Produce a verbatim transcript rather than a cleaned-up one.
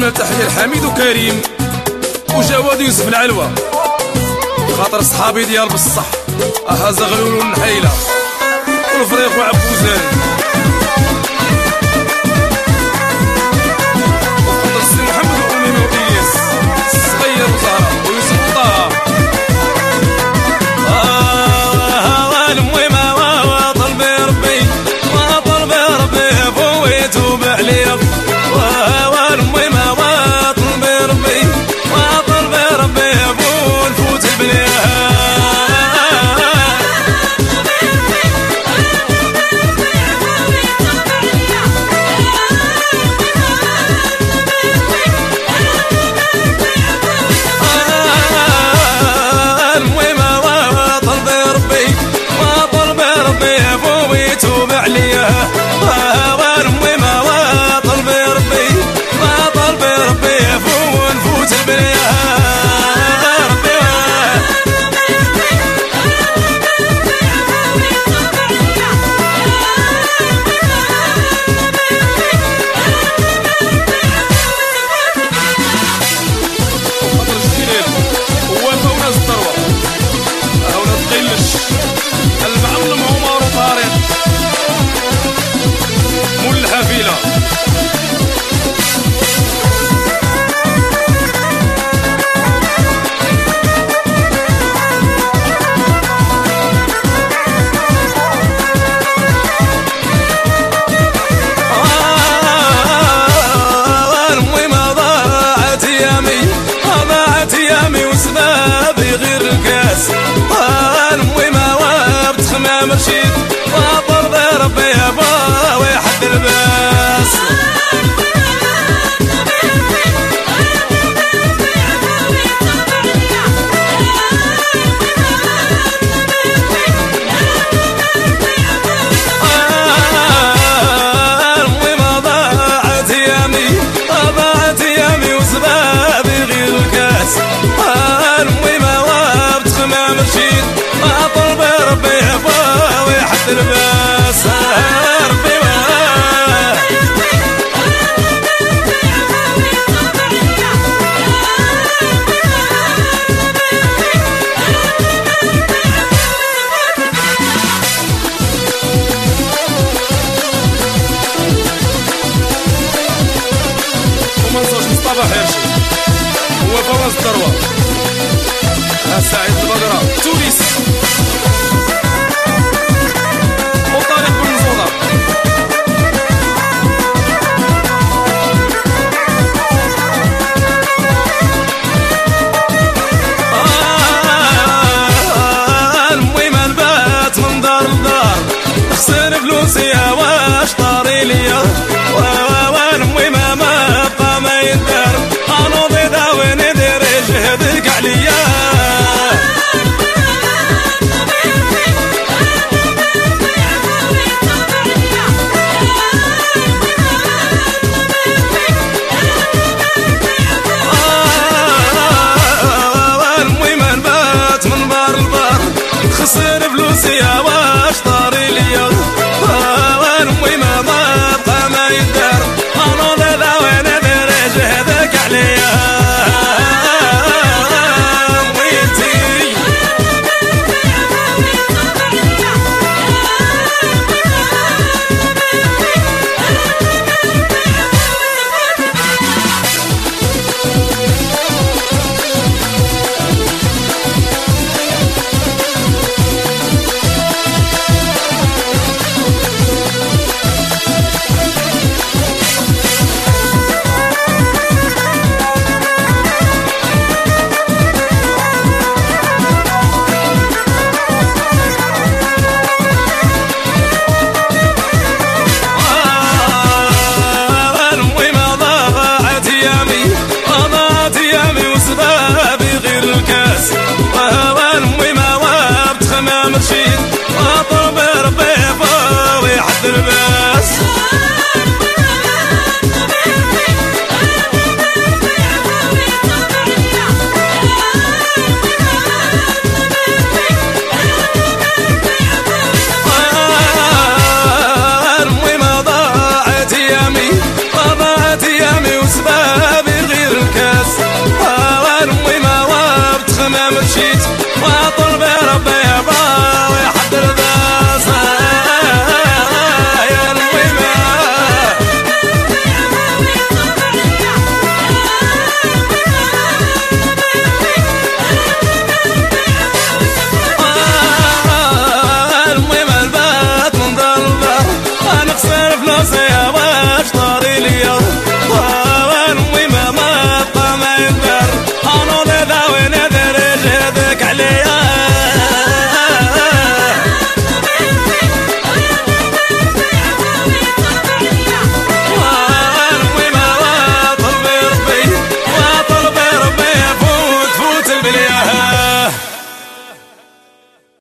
كنوجه تحيه لحميد وكريم وجواد يوسف العلوة، خاطر صحابي ديال بصح اها زغلول والنحيله والفريق وعبوزان، وخاطر السي محمد واميمه والياس الصغير وزهره ويوسف وطه. اه المهمه وطلبي ربي وطلبي ربي فويت وبعليا، والمهمه وطلبي ربي وطلبي ربي ونفوت بليها. مرشيد وطلب ربي يابا ويحد الباس. المهمة ضاعت يامي ضاعت يامي وسبابي غير الكاس. المهمة وابتخمى مرشيد وطلب ربي يابا ويحد الباس.